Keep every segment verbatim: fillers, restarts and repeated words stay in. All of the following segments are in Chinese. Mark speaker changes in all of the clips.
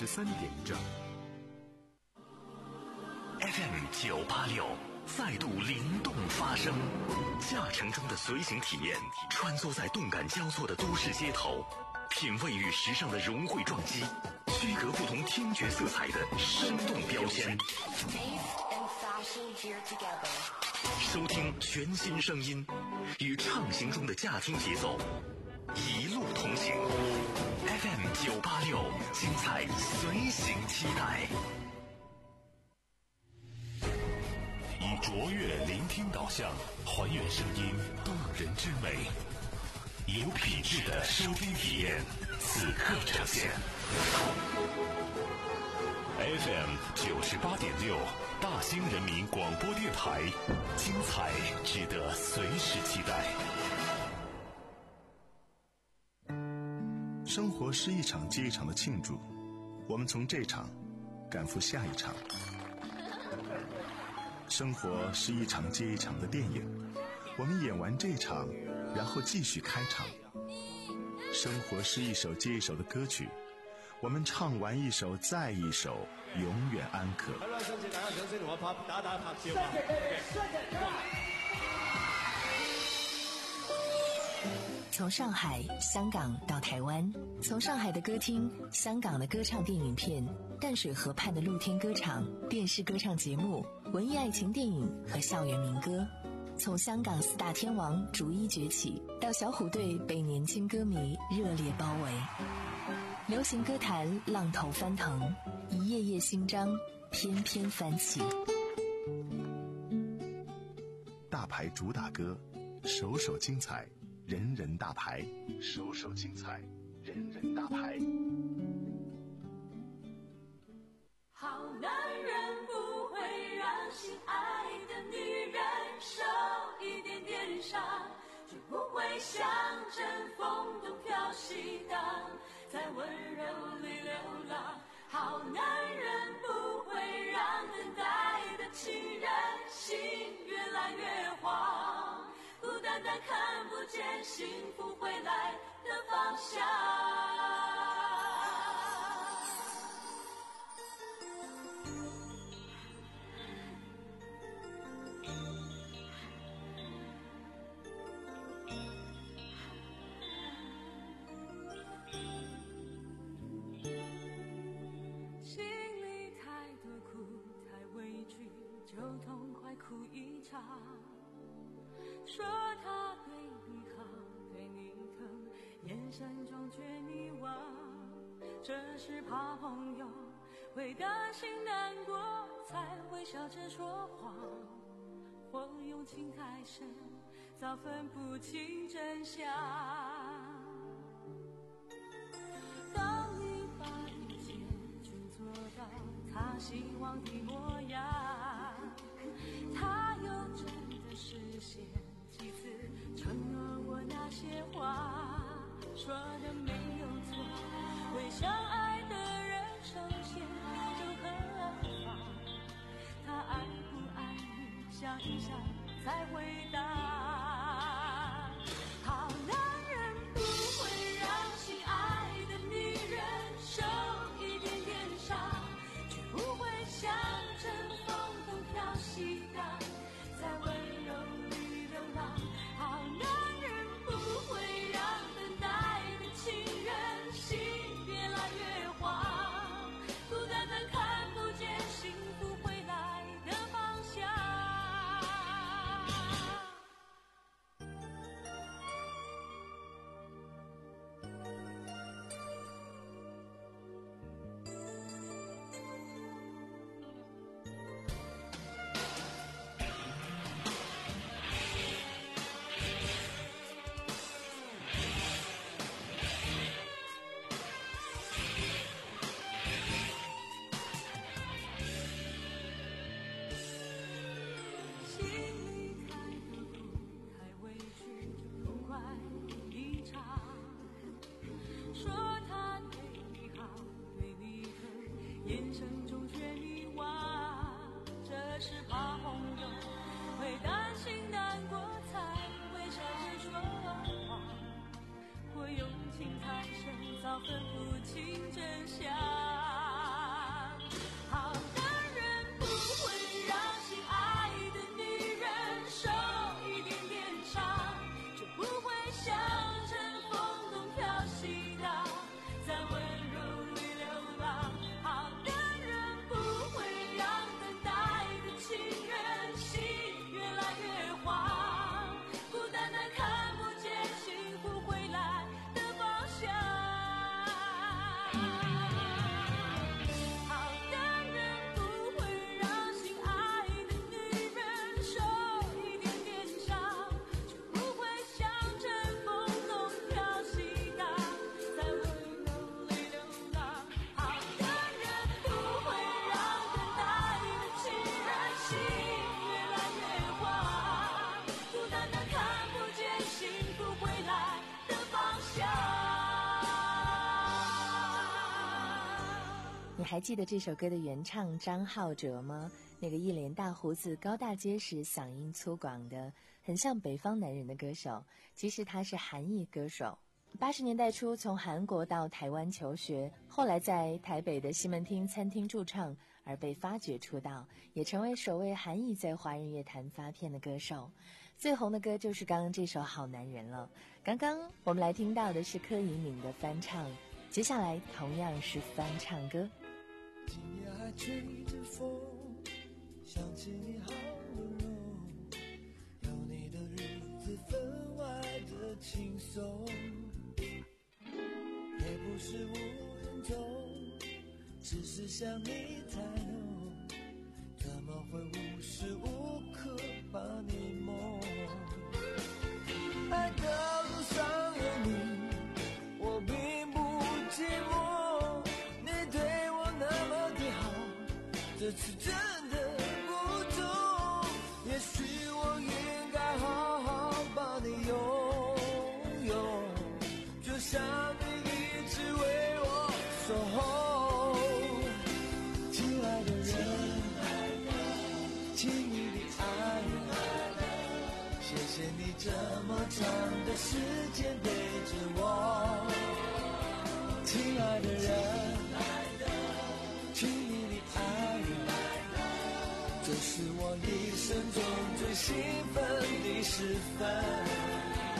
Speaker 1: 十三点整。
Speaker 2: F M 九八六再度灵动发声，驾乘中的随行体验，穿梭在动感交错的都市街头，品味与时尚的融汇撞击，区隔不同听觉色彩的生动标签。收听全新声音，与畅行中的驾听节奏，一路同行。F M 九八六，精彩随行期待。以卓越聆听导向，还原声音动人之美，有品质的收听体验，此刻呈现。F M 九十八点六，大兴人民广播电台，精彩值得随时期待。
Speaker 3: 生活是一场接一场的庆祝，我们从这场赶赴下一场。生活是一场接一场的电影，我们演完这场，然后继续开场。生活是一首接一首的歌曲，我们唱完一首再一首，永远安可。
Speaker 4: 好啦，相信大家掌聲同我拍打打拍照啊！
Speaker 5: 从上海、香港到台湾，从上海的歌厅、香港的歌唱电影片、淡水河畔的露天歌场、电视歌唱节目、文艺爱情电影和校园民歌，从香港四大天王逐一崛起，到小虎队被年轻歌迷热烈包围，流行歌坛浪头翻腾，一页页新章翩翩翻起。
Speaker 3: 大牌主打歌，首首精彩，人人大牌，首首精彩，人人大牌。
Speaker 6: 好男人不会让心爱的女人受一点点伤，绝不会像阵风东飘西荡，在温柔里流浪。好男人不会让等待的情人心越来越慌，孤单单看不见幸福回来的方向。就痛快哭一场，说他对你好，对你疼，眼神中却迷惘，这是怕朋友会担心难过，才会笑着说谎，或用情太深，早分不清真相。当你把一切全做到他希望的模样，他又真的实现几次承诺我那些话，说的没有错，为相爱的人受限就何妨，他爱不爱你想一想才回答。好男人不会让心爱的女人受一点点伤，却不会像阵风东飘西荡，在温柔里流浪。好男人不会让等待的情人心越来越慌，孤单单看不见幸福回来的方向。早分不清真相。
Speaker 5: 你还记得这首歌的原唱张浩哲吗？那个一脸大胡子、高大结实、嗓音粗犷的，很像北方男人的歌手。其实他是韩裔歌手。八十年代初从韩国到台湾求学，后来在台北的西门町餐厅驻唱，而被发掘出道，也成为首位韩裔在华人乐坛发片的歌手。最红的歌就是刚刚这首《好男人》了。刚刚我们来听到的是柯以敏的翻唱，接下来同样是翻唱歌。
Speaker 1: 今夜还吹着风，想起你好温柔，有你的日子分外的轻松，也不是无人懂，只是想你太浓，怎么会无时无刻把你梦？爱的路上有你，我并不寂寞，你对我那么的好，这次真的不同，也许我应该好好把你拥有，就像你一直为我守候。亲爱的人，亲密的爱人，谢谢你这么长的时间陪着我。亲爱的人，亲密的爱人，这是我一生中最兴奋的时分。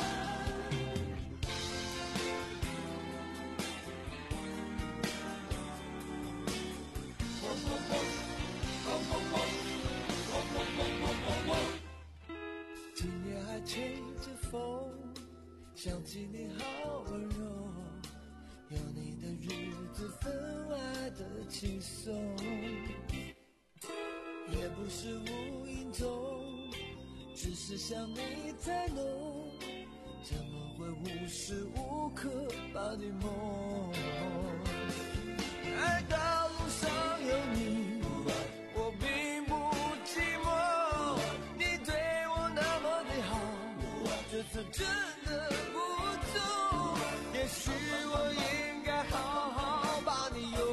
Speaker 1: 今夜还吹着风，想起你好温柔，有你的日子分外的轻松，也不是无影踪，只是想你太浓，怎么会无时无刻把你梦？爱道路上有你，我并不寂寞，你对我那么的好，这次真的不同，也许我应该好好把你拥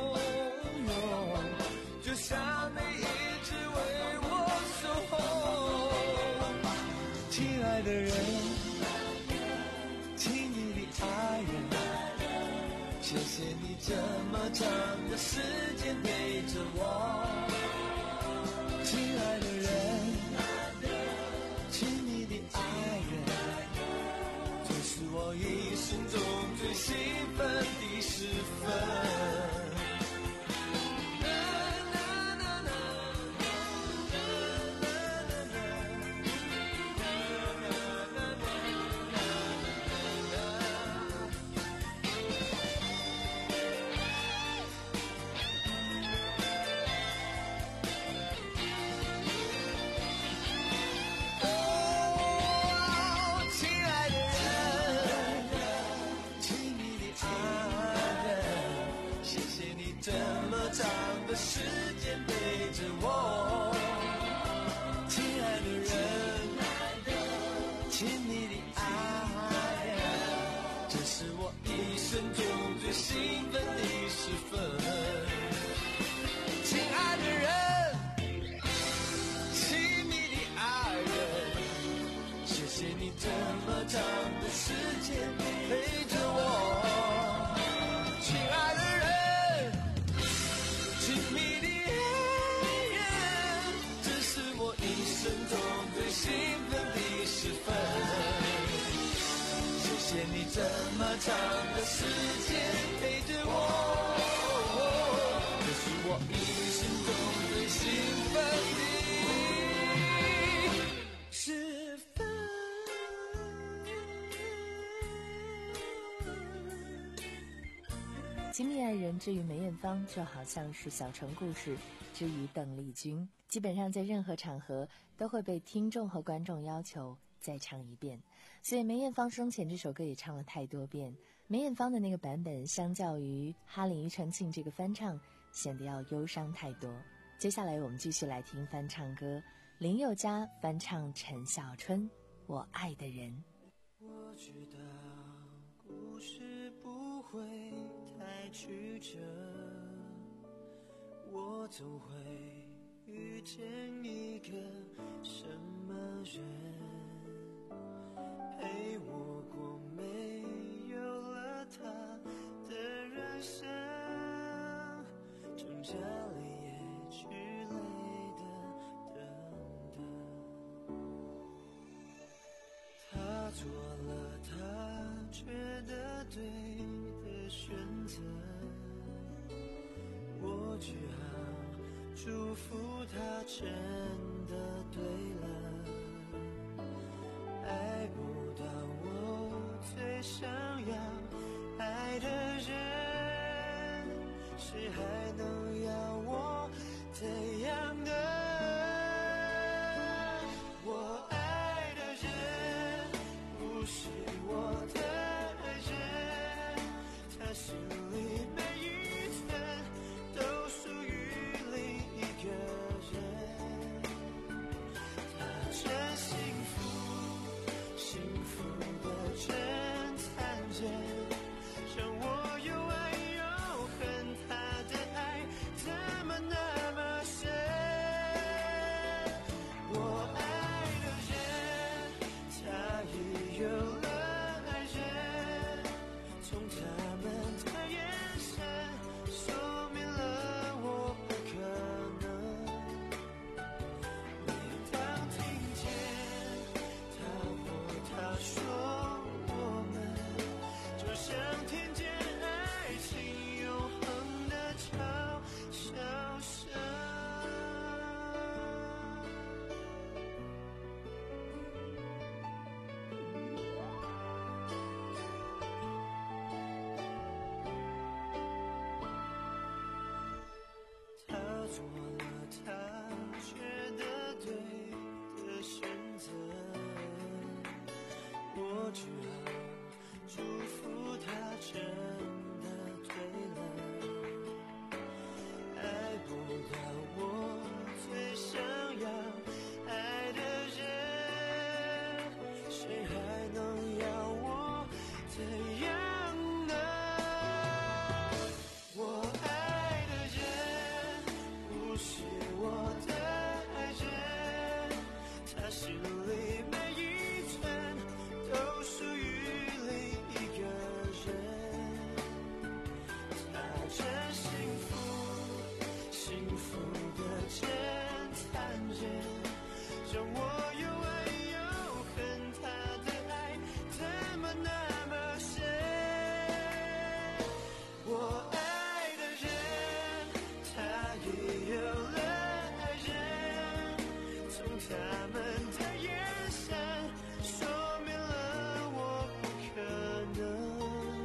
Speaker 1: 有，就像你一直为我守候。亲爱的人，亲密的爱人，谢谢你这么长的时间陪着我。亲爱的人，亲密的爱人，这是我一生中最兴奋的时分。这么长的时间陪着我，亲爱的人，亲密的爱人，这是我一生中最兴奋的时分。亲爱的人，亲密的爱人，谢谢你这么长的时间陪着我，亲爱的人，亲密的爱人，这是我一生中最兴奋的时分。谢谢你这么长的时间陪着我，这是我一生中最兴奋的时分。
Speaker 5: 亲密爱人之于梅艳芳，就好像是小城故事之于邓丽君，基本上在任何场合都会被听众和观众要求再唱一遍，所以梅艳芳生前这首歌也唱了太多遍。梅艳芳的那个版本相较于哈林庾澄庆这个翻唱显得要忧伤太多。接下来我们继续来听翻唱歌，林宥嘉翻唱陈小春《我爱的人》。
Speaker 1: 我知道故事不会太曲折， 总会遇见一个什么人，陪我过没有了他的人生，挣扎里也去累的等等。他做了他觉得对的选择，我只好祝福他真的对了。爱不到我最想要爱的人，谁还能要我怎样的？我爱的人不是我的人，他心里每一寸都属于另一个人。他真幸福，幸福的真残忍，让我又爱又恨。他的爱怎么那么深？我爱的人，他也有了爱人，从他们的眼神说明了我不可能。每当听见他或她说我们，就像听见爱情永恒的嘲笑声。他做了他觉得对的选择，我只好祝福他真的对了。爱不到我最想要爱的人，谁还能要我怎样呢？我爱的人不是我的爱人，他心里每一寸都属于另一个人。他真幸福，幸福的真残忍，让我又爱又恨。他的爱怎么那么深？我爱的人，他也有了爱人，从他们的眼神说明了我不可能。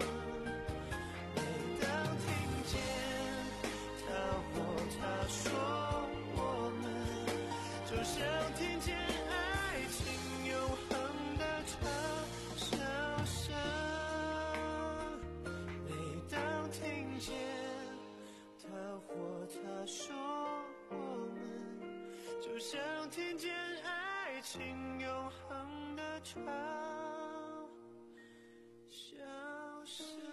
Speaker 1: 每当听见他或她说我们，就像听见爱情永恒的嘲笑声。每当听见他或她说我们，就像听见爱情永恒的嘲笑声。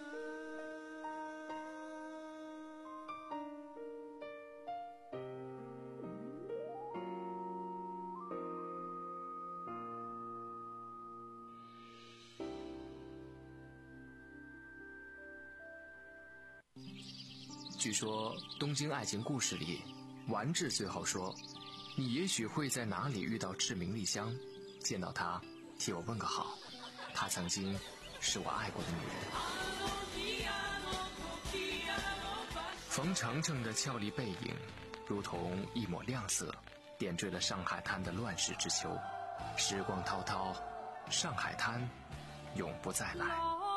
Speaker 7: 据说《东京爱情故事》里，丸治最后说：“你也许会在哪里遇到志明丽香，见到她，替我问个好。她曾经是我爱过的女人。”冯程程的俏丽背影，如同一抹亮色，点缀了上海滩的乱世之秋。时光滔滔，上海滩永不再来。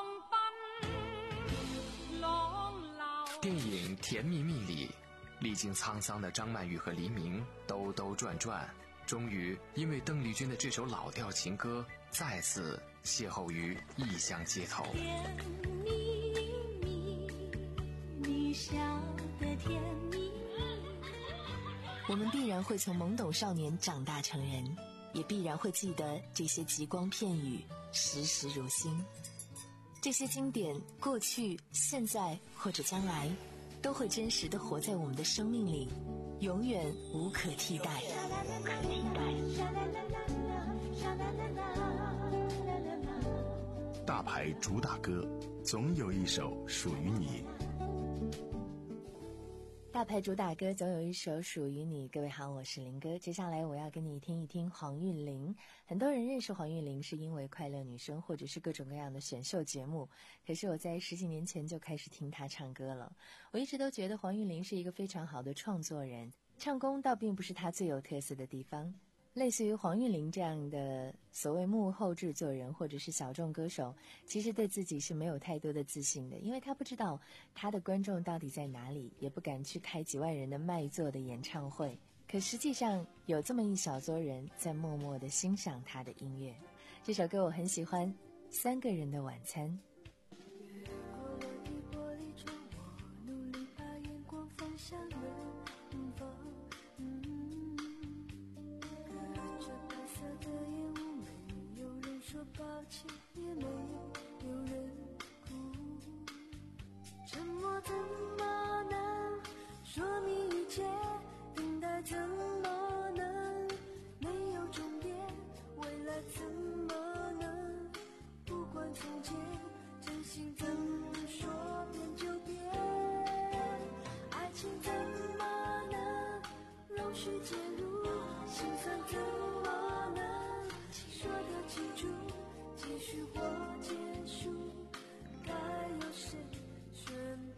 Speaker 7: 电影《甜蜜蜜》里，历经沧桑的张曼玉和黎明兜兜转转，终于因为邓丽君的这首老调情歌，再次邂逅于异乡街头。
Speaker 6: 甜蜜蜜，你笑得甜蜜蜜。
Speaker 5: 我们必然会从懵懂少年长大成人，也必然会记得这些极光片语，时时如新。这些经典，过去、现在或者将来，都会真实地活在我们的生命里， 永远无可替代。无可替代。
Speaker 3: 大牌主打歌，总有一首属于你。
Speaker 5: 大牌主打歌总有一首属于你。各位好，我是林哥。接下来我要跟你听一听黄韵玲。很多人认识黄韵玲是因为快乐女声或者是各种各样的选秀节目，可是我在十几年前就开始听她唱歌了。我一直都觉得黄韵玲是一个非常好的创作人，唱功倒并不是她最有特色的地方。类似于黄韵玲这样的所谓幕后制作人或者是小众歌手，其实对自己是没有太多的自信的，因为他不知道他的观众到底在哪里，也不敢去开几万人的卖座的演唱会。可实际上有这么一小撮人在默默地欣赏他的音乐。这首歌我很喜欢，《三个人的晚餐》。
Speaker 6: 抱歉也没有人哭，沉默怎么能说明一切，等待怎么能没有终点，未来怎么能不管从前，真心怎么说变就变，爱情怎么能容许介入，心酸怎么能说得清楚，继续或结束，该由谁宣布？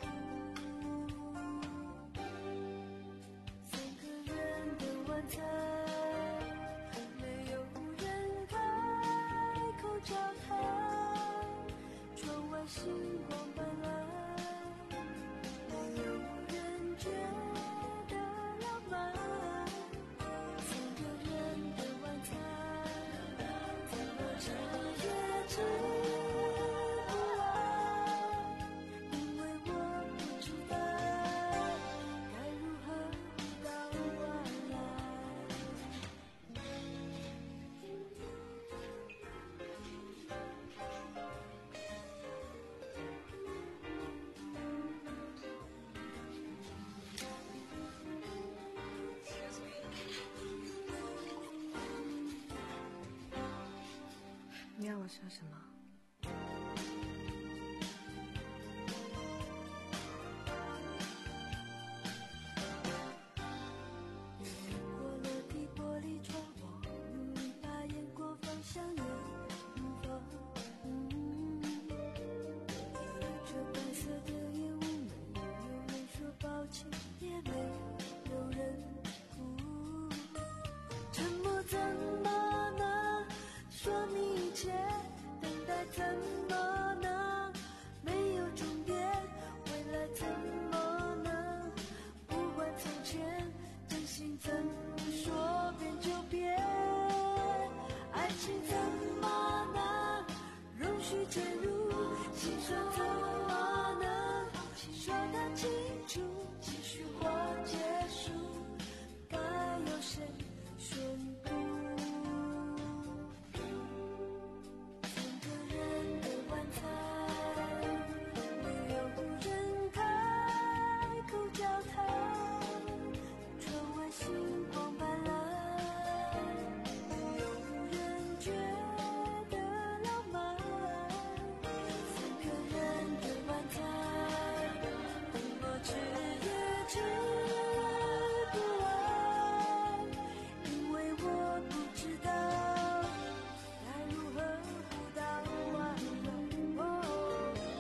Speaker 6: 三个人的晚餐，没有人开口交谈，窗外星光斑斓，没有人觉得浪漫。三个人的晚餐，怎么吃也吃不完，因为我不知道该如何不到晚来。
Speaker 8: 你要我说什么？
Speaker 6: 过了地玻璃窗，我努力把眼光放向远方。这白色的烟雾，没有人说抱歉，也没有人哭。沉默怎么能说明一切？等待怎么能没有终点？未来怎么能不管从前？真心怎么说变就变？爱情怎么能容许介入？心酸怎么能说得清楚？继续或结束，该由谁宣布？三个人的晚餐，没有人开口交谈，窗外星光斑斓，没有人觉得浪漫。三个人的晚餐，怎么吃也吃不完，因为我不知道该如何不到晚来。哦哦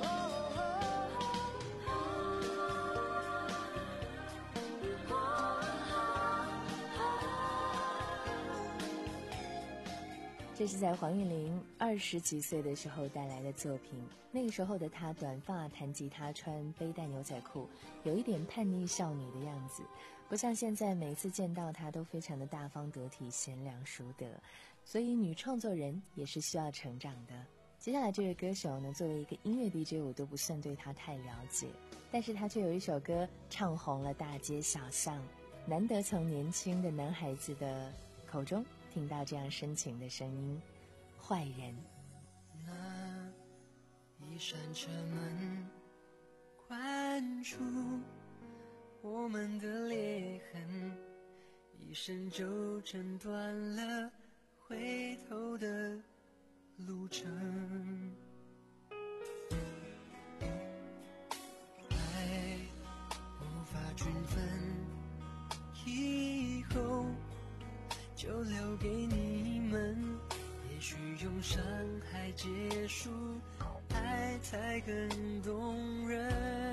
Speaker 5: 这是在黄韵玲二十几岁的时候带来的作品。那个时候的她短发，弹吉他，穿背带牛仔裤，有一点叛逆少女的样子，不像现在每次见到她都非常的大方得体，贤良淑德。所以女创作人也是需要成长的。接下来这位歌手呢，作为一个音乐 D J， 我都不算对她太了解，但是她却有一首歌唱红了大街小巷，难得从年轻的男孩子的口中听到这样深情的声音。坏人，
Speaker 1: 那一扇车门关住， 我们的裂痕，一生就斩断了回头的路程。爱无法均分，以后就留给你们。也许用伤害结束，爱才更动人。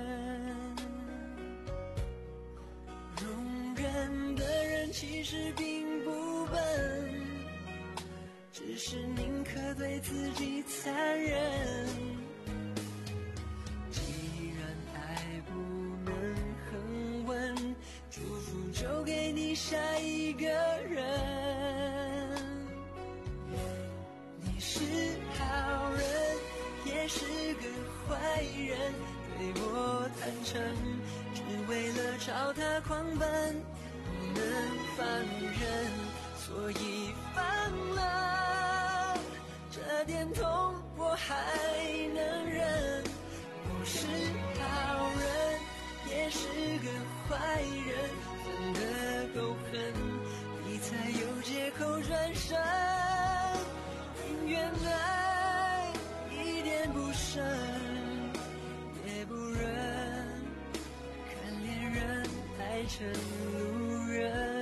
Speaker 1: 容忍的人其实并不笨，只是宁可对自己残忍。既然爱不能恒稳，祝福就给你下一个人。你是好人，也是个坏人，对我坦诚，只为了朝他狂奔，不能放任，所以放了。这点痛我还能忍，我是好人，也是个坏人，分得够狠，你才有借口转身。宁愿爱一点不剩，也不忍看恋人爱成路人。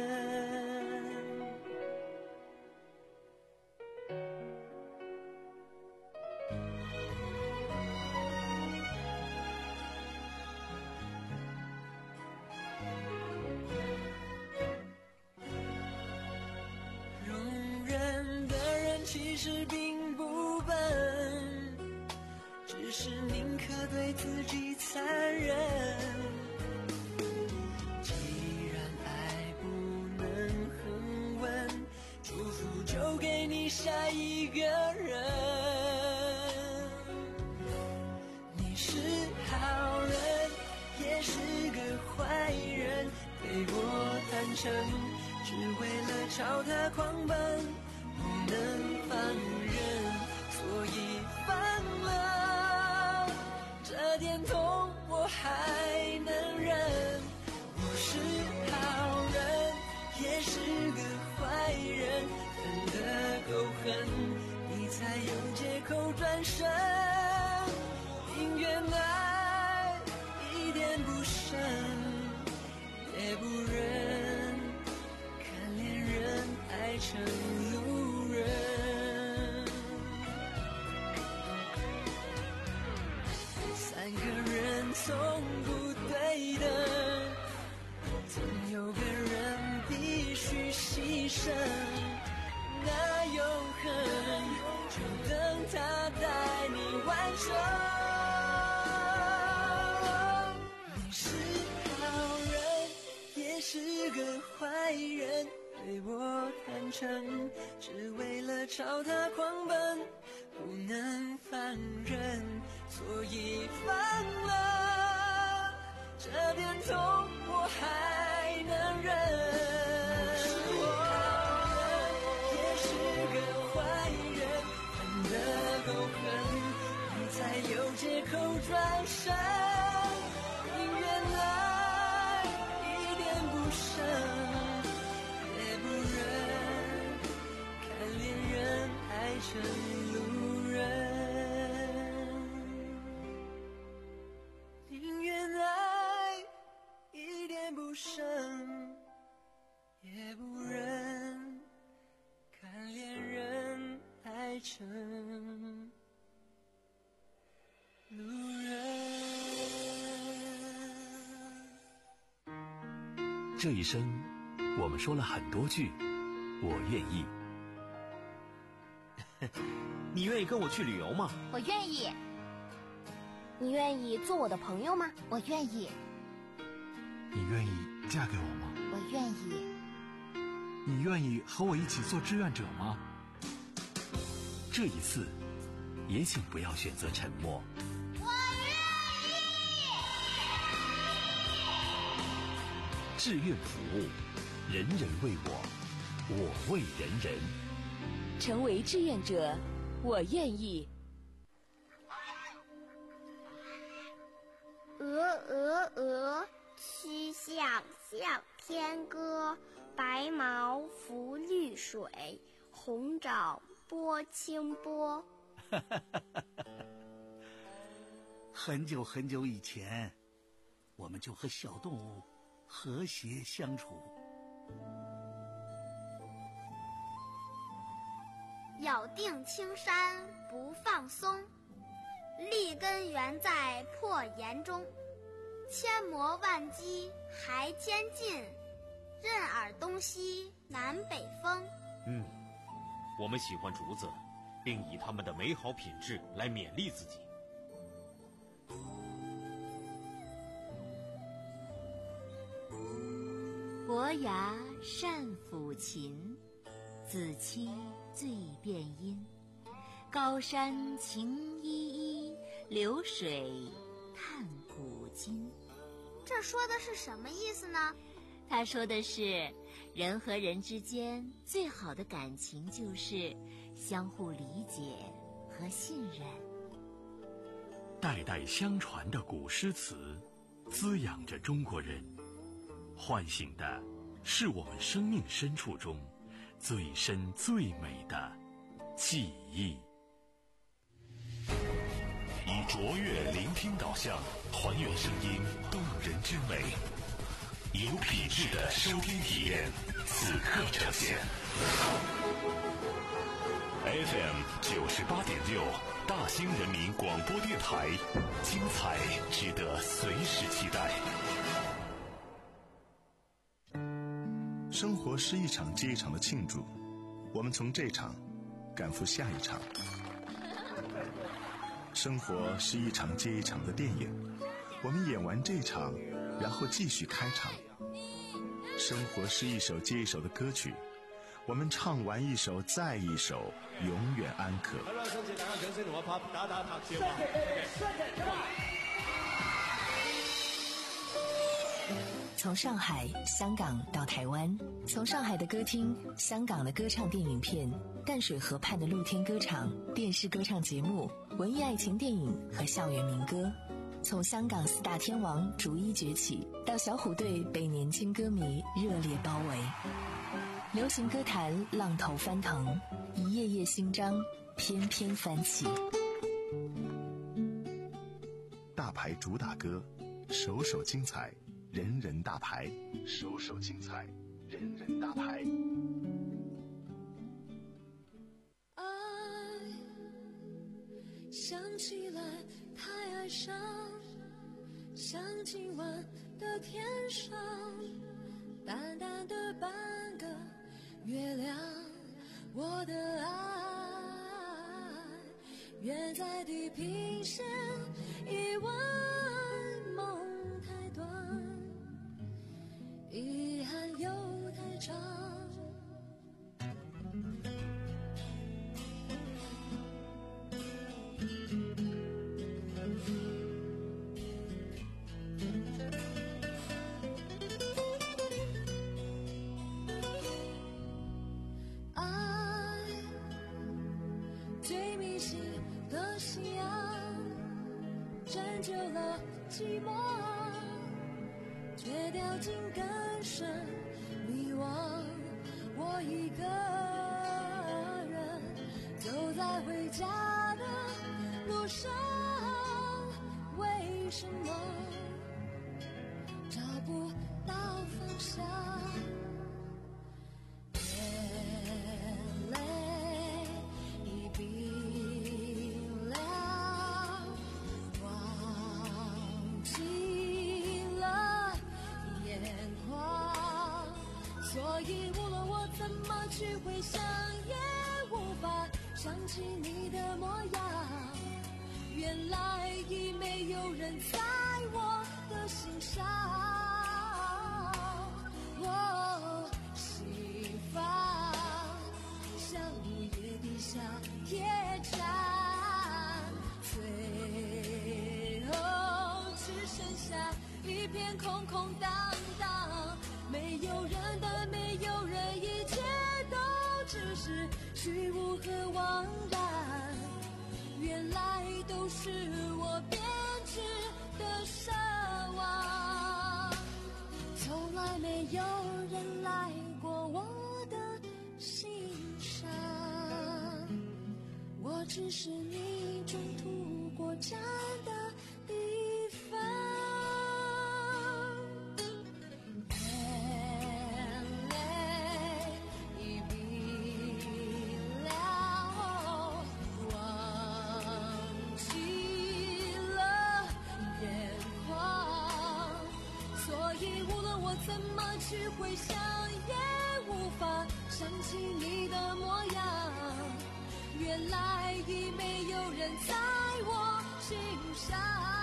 Speaker 1: 容忍的人其实并不笨，只是宁可对自己残忍。既然爱不能恒稳，祝福就给你下一个人。你是好人，也是个坏人，对我坦诚，只为了朝他狂奔，不能放任，所以放了。这点痛我还能忍，我是好人，也是个坏人，分得够狠，你才有借口转身。宁愿爱一点不剩，也不忍看恋人爱成路人。三个人从不对等，总有个人必须牺牲。那永恒就等他带你完成。你是好人，也是个坏人，对我坦诚，只为了朝他狂奔，不能放任，所以放了。这点痛我还能忍。是好人，也是个坏人，分得够狠，你才有借口转身。宁愿爱一点不剩，也不忍看恋人爱成路人。宁愿爱一点不剩，也不忍看恋人爱成路人。
Speaker 2: 这一生，我们说了很多句我愿意。
Speaker 4: 你愿意跟我去旅游吗？
Speaker 9: 我愿意。你愿意做我的朋友吗？我愿意。
Speaker 3: 你愿意嫁给我吗？
Speaker 9: 我愿意。
Speaker 3: 你愿意和我一起做志愿者吗？
Speaker 2: 这一次，也请不要选择沉默。
Speaker 9: 我愿意。
Speaker 2: 志愿服务，人人为我，我为人人。
Speaker 5: 成为志愿者，我愿意。
Speaker 10: 鹅鹅鹅，企
Speaker 9: 西向，向天歌。白毛浮绿水，红掌拨清波。
Speaker 10: 很久很久以前，我们就和小动物和谐相处。
Speaker 9: 咬定青山不放松，立根原在破岩中。千磨万击还坚劲，任尔东西南北风。
Speaker 4: 嗯，我们喜欢竹子，并以它们的美好品质来勉励自己。
Speaker 11: 伯牙善抚琴，子期最辨音。高山晴依依，流水叹古今。
Speaker 9: 这说的是什么意思呢？
Speaker 11: 他说的是，人和人之间最好的感情就是相互理解和信任。
Speaker 2: 代代相传的古诗词，滋养着中国人，唤醒的是我们生命深处中最深最美的记忆。以卓越聆听导向，还原声音动人之美，有品质的收听体验，此刻呈现。F M 九十八点六，大兴人民广播电台，精彩值得随时期待。
Speaker 3: 生活是一场接一场的庆祝，我们从这场赶赴下一场。生活是一场接一场的电影，我们演完这场，然后继续开场。生活是一首接一首的歌曲，我们唱完一首再一首，永遠安可。好啦，多謝大家掌聲同我拍打打拍照啊！
Speaker 5: 从上海、香港到台湾，从上海的歌厅、香港的歌唱电影片、淡水河畔的露天歌场、电视歌唱节目、文艺爱情电影和校园民歌，从香港四大天王逐一崛起，到小虎队被年轻歌迷热烈包围，流行歌坛浪头翻腾，一页页新章翩翩翻起。
Speaker 3: 大牌主打歌，首首精彩，人人大牌，首首精彩，人人大牌。
Speaker 6: 爱想起来太哀伤，像今晚的天上淡淡的半个月亮，我的爱远在地平线，一问梦太短，遗憾又太长。爱最迷信的信仰，拯救了寂寞，却掉进更深迷惘。我一个人走在回家的路上，为什么找不到方向？眼泪已冰凉，忘记了眼眶，所以无论我怎么去回想，也无法想起你的模样。原来已没有人在我的心上。哦，西方像午夜地下铁站，最后只剩下一片空空荡荡，没有人的没有人，一切都只是虚无和枉然。原来都是我编织的奢望。 没有人来过我的心上，我只是你中途过站的地方。眼泪已冰了，忘记了眼眶，所以无论我怎么去回想，也无法想起你的模样。原来已没有人在我心上，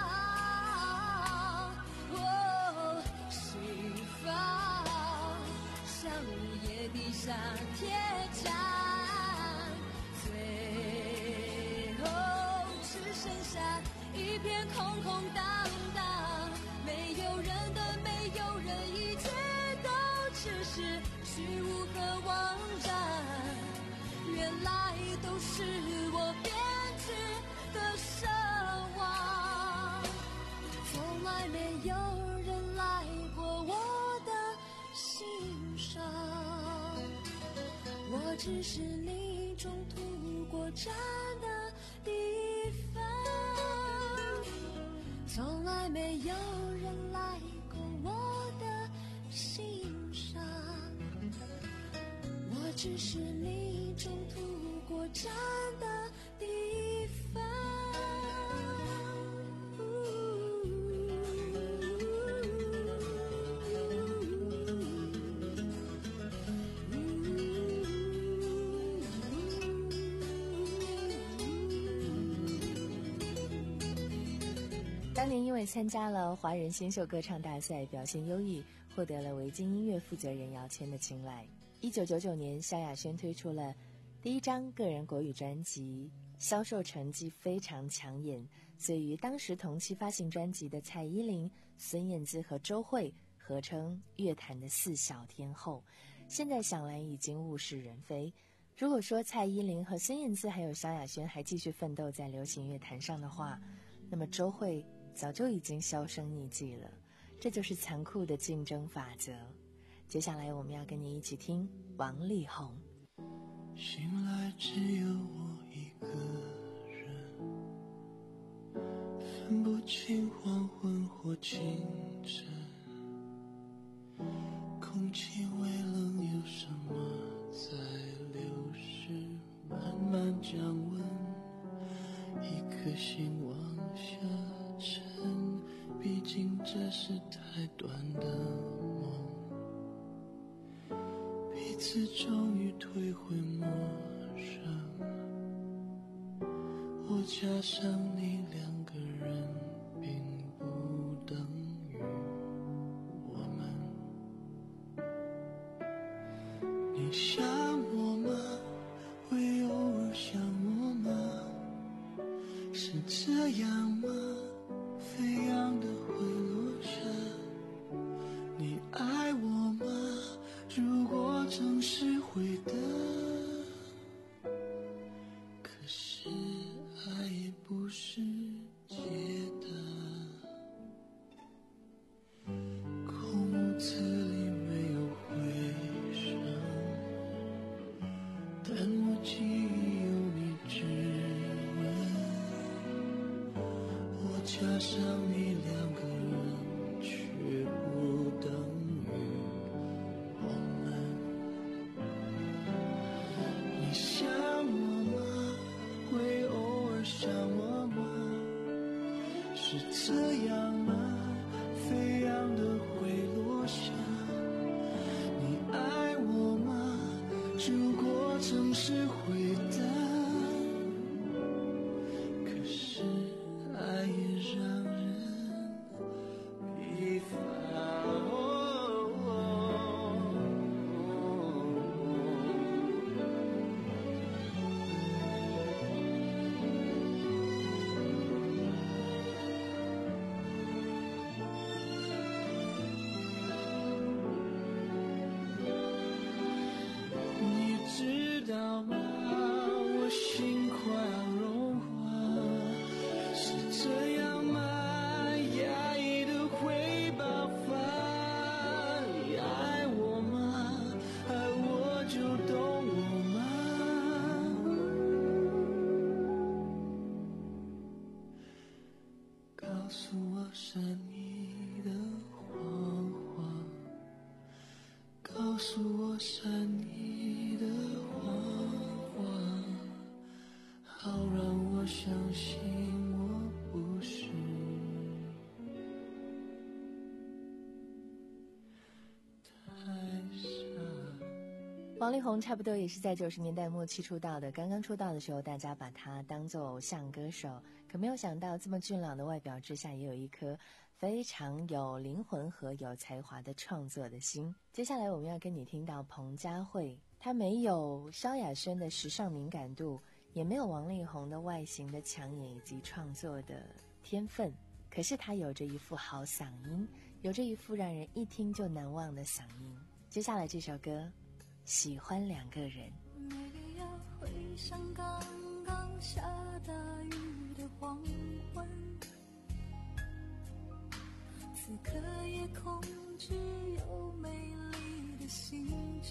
Speaker 6: 哦，心房像夜底下铁站，最后只剩下一片空空荡荡，没有人的没有人，一切都只是虚无和妄战。原来都是我编织的奢望，从来没有人来过我的心上，我只是你中途过站的地方，从来没有人来过我的心上，我只是你中途过站的地方。
Speaker 5: 当年因为参加了华人新秀歌唱大赛，表现优异，获得了维京音乐负责人姚谦的青睐。一九九九年，萧亚轩推出了第一张个人国语专辑，销售成绩非常抢眼，所以与当时同期发行专辑的蔡依林、孙燕姿和周蕙合称乐坛的四小天后。现在想来已经物是人非。如果说蔡依林和孙燕姿还有萧亚轩还继续奋斗在流行乐坛上的话，那么周蕙早就已经销声匿迹了。这就是残酷的竞争法则。接下来我们要跟你一起听王力宏。
Speaker 1: 醒来只有我一个人，分不清黄昏或清晨，空气微冷，有什么在流逝，慢慢降温，一颗心往下沉，毕竟这是太短的梦，彼此终于退回陌生，我加上你两个人并不等于我们。你想我吗？会偶尔想我吗？是这样吗？飞扬的会落下。你爱我吗？如果总是会的，可是爱也不是解答。空屋子里没有回声，但我记忆有你指纹，我加上你两个人却不等于我们。你想我吗？会偶尔想我吗？是这样吗？飞扬的会落下。你爱我吗？如果总是会的，可是爱也让人疲乏。 告诉我善意的谎话，好让我相信我不是
Speaker 5: 王力宏差不多也是在九十年代末期出道的，刚刚出道的时候大家把他当作偶像歌手，可没有想到这么俊朗的外表之下也有一颗非常有灵魂和有才华的创作的心。接下来我们要跟你听到彭佳慧，她没有萧亚轩的时尚敏感度，也没有王力宏的外形的抢眼以及创作的天分，可是她有着一副好嗓音，有着一副让人一听就难忘的嗓音。接下来这首歌喜欢两个人。
Speaker 6: 没必要回想刚刚下大雨的黄昏，此刻夜空只有美丽的星辰，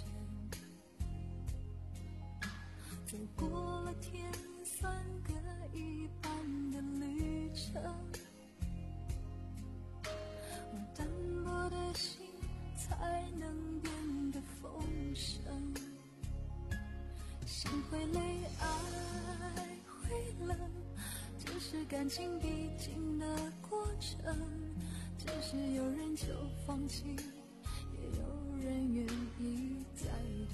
Speaker 6: 走过了天算各一半的旅程，我单薄的心才能变得丰盛，心会累，爱会冷，这是感情必经的过程，只是有人就放弃，也有人愿意再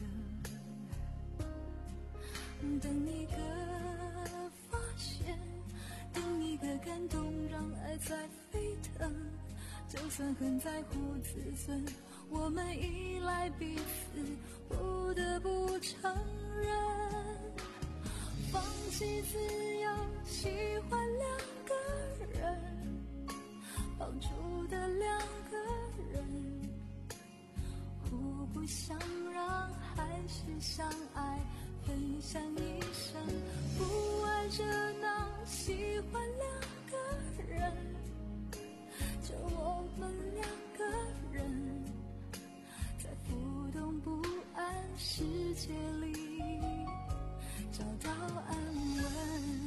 Speaker 6: 等，等一个发现，等一个感动，让爱在飞腾，就算很在乎自尊，我们依赖彼此，不得不承认，放弃自由，喜欢两个人，绑住的两个人，互不相让，还是相爱，分享一生，不爱热闹，喜欢两个人，就我们两个人，在浮动不安世界里找到安稳。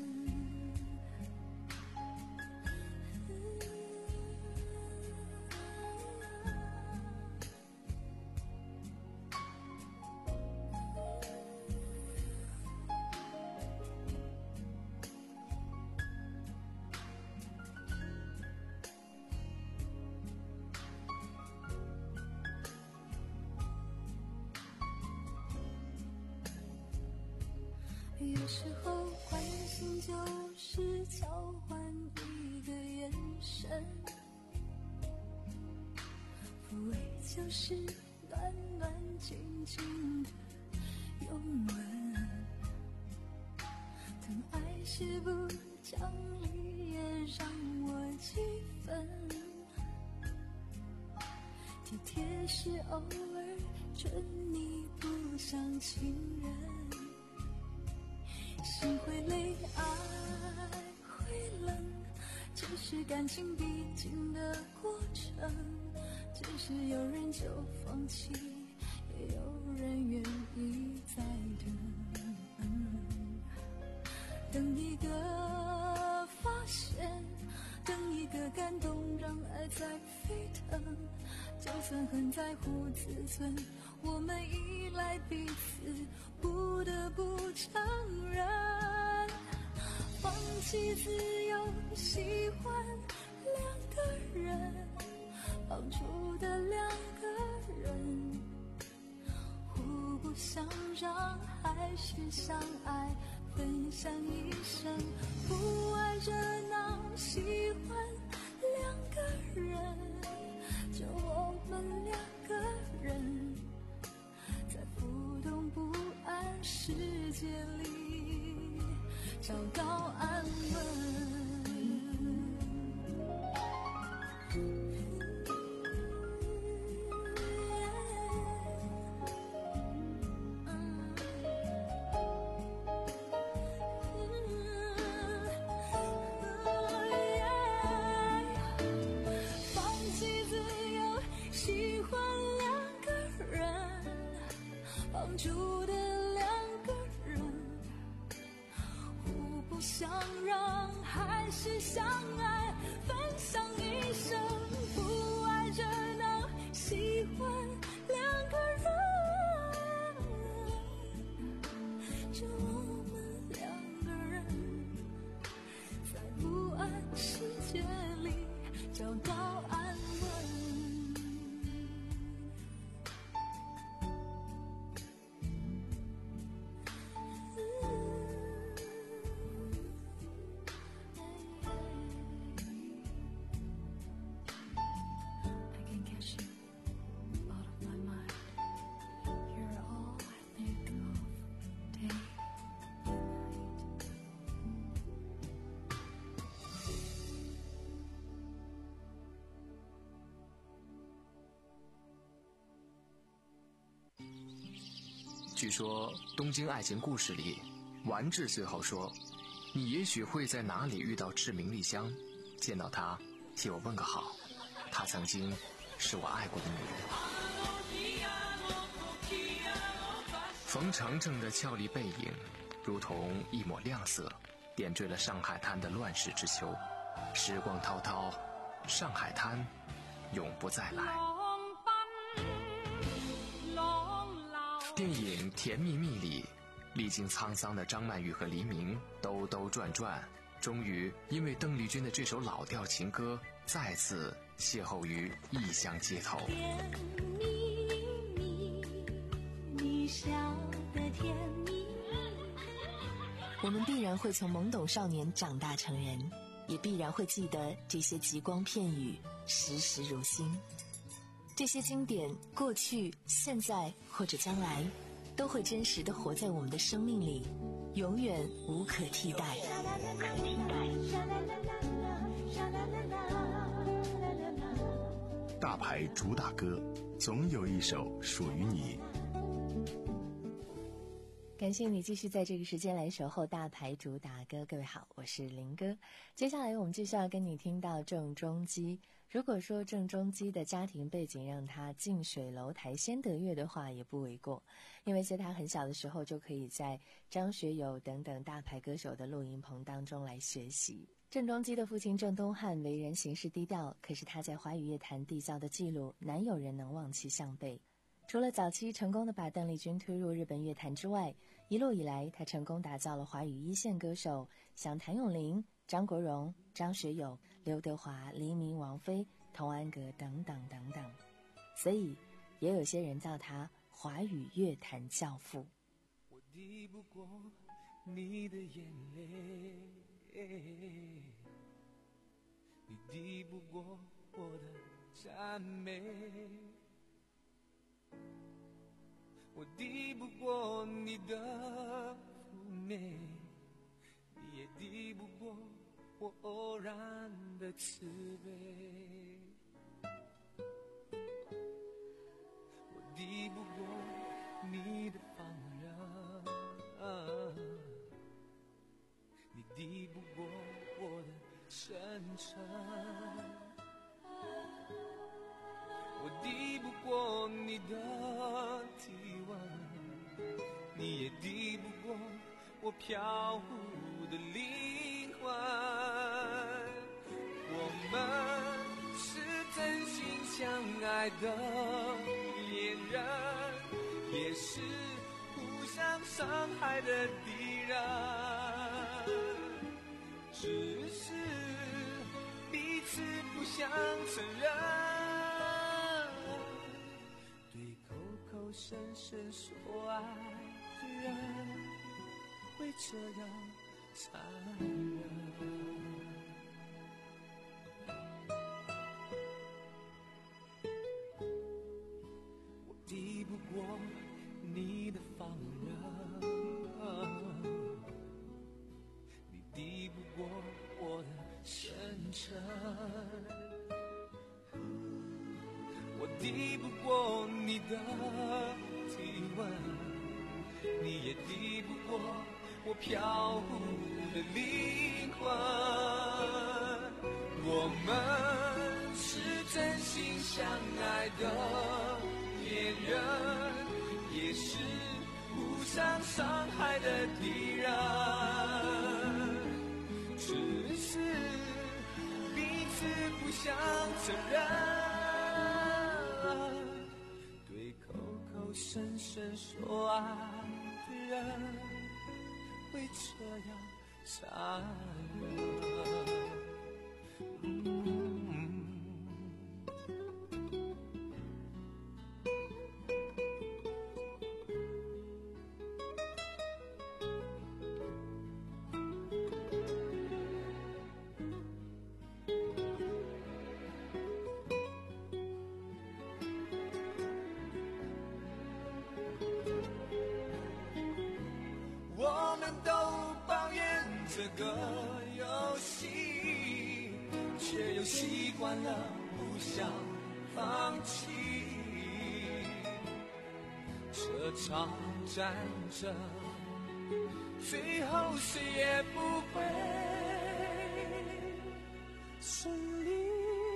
Speaker 6: 有时候关心就是交换一个眼神，抚慰就是暖暖静静的拥吻，疼爱是不讲理也让我几分，体贴是偶尔准你不像情人，心会累，爱会冷，这是感情必经的过程，只是有人就放弃，也有人愿意再等，等一个发现，等一个感动，让爱在飞腾，就算很在乎自尊，我们依赖彼此，不得不承认，放弃自由，喜欢两个人，绑住的两个人，互不相让，还是相爱，分享一生，不爱热闹，喜欢两个人，就我们两个人，在浮动不安世界里找到安稳。绑住的两个人，互不相让，还是相爱，分享一生，不爱热闹，喜欢两个人。
Speaker 7: 据说《东京爱情故事》里，丸治最后说：“你也许会在哪里遇到志明丽香，见到她，替我问个好。她曾经是我爱过的女人。”冯程程的俏丽背影，如同一抹亮色，点缀了上海滩的乱世之秋。时光滔滔，上海滩永不再来。电影《甜蜜蜜》里，历经沧桑的张曼玉和黎明兜兜转转，终于因为邓丽君的这首老调情歌，再次邂逅于异乡街头。
Speaker 6: 甜蜜蜜，你笑得甜蜜。
Speaker 5: 我们必然会从懵懂少年长大成人，也必然会记得这些极光片语，时时如新。这些经典，过去、现在或者将来，都会真实地活在我们的生命里，永远无可替代。
Speaker 3: 大牌主打歌，总有一首属于你。
Speaker 5: 感谢你继续在这个时间来守候大牌主打歌。各位好，我是林哥。接下来我们继续要跟你听到郑中基。如果说郑中基的家庭背景让他近水楼台先得月的话，也不为过，因为在他很小的时候就可以在张学友等等大牌歌手的录音棚当中来学习。郑中基的父亲郑东汉为人行事低调，可是他在华语乐坛缔造的记录，难有人能望其项背。除了早期成功的把邓丽君推入日本乐坛之外，一路以来他成功打造了华语一线歌手，像谭咏麟、张国荣、张学友、刘德华、黎明、王菲、童安格等等等等，所以也有些人叫他华语乐坛教父。
Speaker 1: 我抵不过你的眼泪，你抵不过我的赞美，我抵不过你的妩媚，你也抵不过我偶然的慈悲。我抵不过你的放任，你抵不过我的深沉，我抵不过你的体温，你也抵不过我飘忽的灵魂。我们是真心相爱的恋人，也是互相伤害的敌人，只是彼此不想承认，对口口声声说爱的人会这样残忍。我抵不过你的放任，你抵不过我的深沉，我抵不过你的体温，你也抵不过我飘忽的灵魂。我们是真心相爱的恋人，也是互相伤害的敌人，只是彼此不想承认，对口口声声说爱的人会这样残忍。我们都抱怨这个游戏，却又习惯了互相放弃。车场战争，最后谁也不会胜利。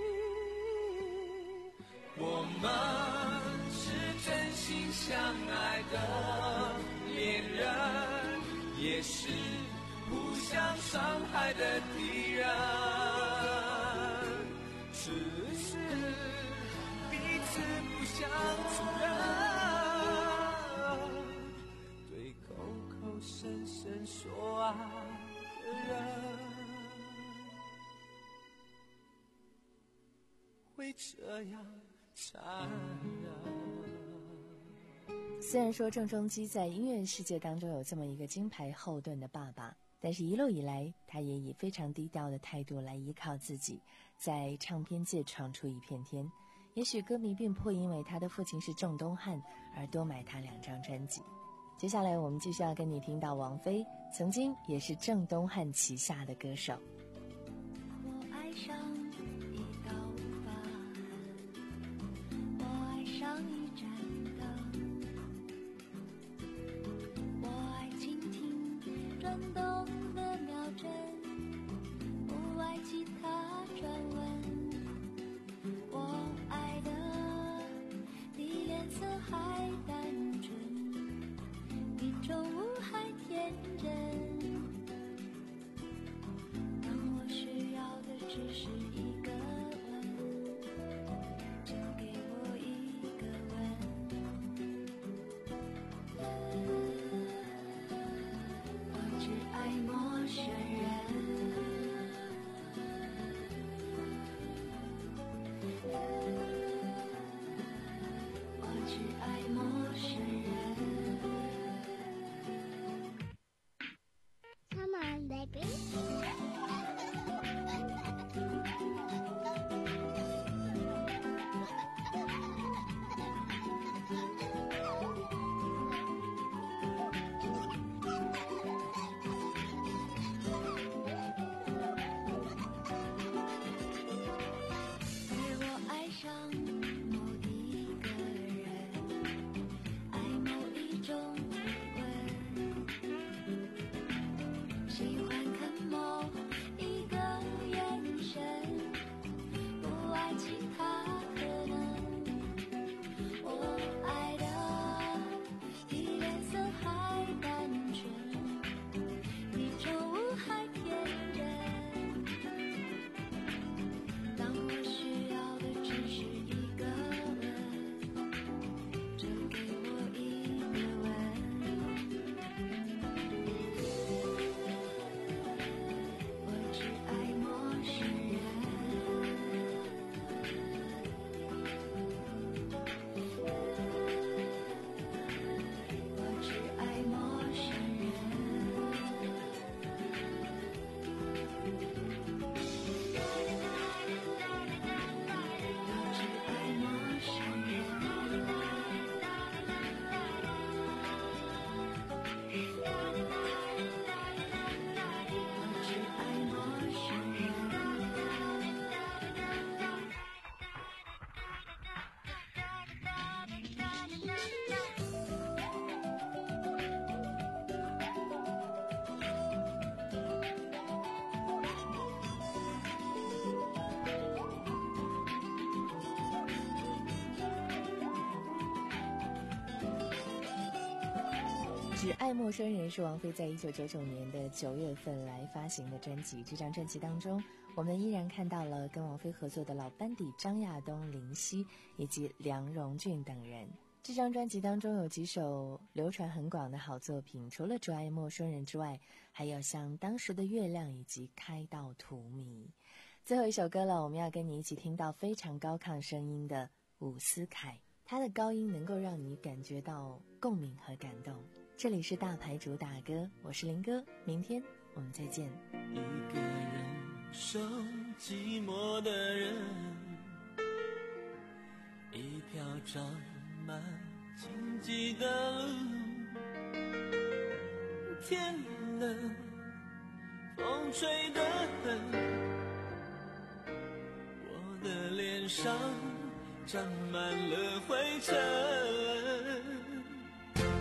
Speaker 1: 我们是真心相爱的恋人，也是互相伤害的敌人，只是彼此不想承认，对口口声声说爱的人，会这样残忍。
Speaker 5: 虽然说郑中基在音乐世界当中有这么一个金牌后盾的爸爸，但是一路以来他也以非常低调的态度来依靠自己，在唱片界闯出一片天。也许歌迷并不会因为他的父亲是郑东汉而多买他两张专辑。接下来我们继续要跟你听到王菲，曾经也是郑东汉旗下的歌手。
Speaker 6: 我爱上一道疤，我爱上一盏灯，我爱倾听转动的秒针，不爱吉他转文。我爱的你脸色还单纯，比中午还天真。当我需要的只是一个吻，就给我一个吻。我只爱陌生人。我只爱陌生人。
Speaker 9: Come on, baby.
Speaker 5: 《只爱陌生人》是王菲在一九九九年的九月份来发行的专辑。这张专辑当中，我们依然看到了跟王菲合作的老班底张亚东、林夕以及梁荣俊等人。这张专辑当中有几首流传很广的好作品，除了《只爱陌生人》之外，还有像《当时的月亮》以及《开到荼蘼》。最后一首歌了，我们要跟你一起听到非常高亢声音的伍思凯，他的高音能够让你感觉到共鸣和感动。这里是大牌主打歌，我是林哥，明天我们再见。
Speaker 1: 一个人守寂寞的人，一条长满荆棘的路，天冷，风吹得很，我的脸上沾满了灰尘。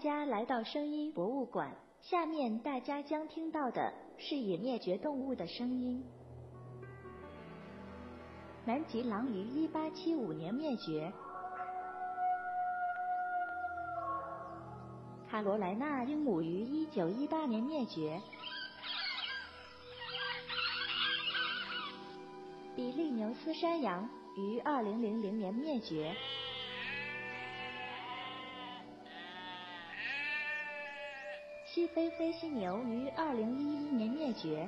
Speaker 12: 家来到声音博物馆，下面大家将听到的是已灭绝动物的声音。南极狼于一八七五年灭绝，卡罗莱纳鹦鹉于一九一八年灭绝，比利牛斯山羊于二零零零年灭绝，西非非犀牛于二零一一年灭绝。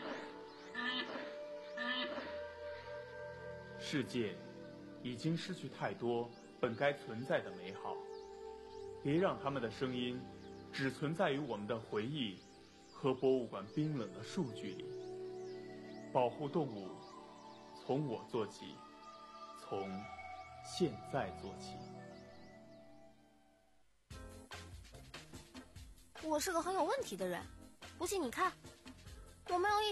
Speaker 13: 世界已经失去太多本该存在的美好，别让他们的声音只存在于我们的回忆和博物馆冰冷的数据里。保护动物，从我做起，从现在做起。
Speaker 14: 我是个很有问题的人，不信你看，我们用一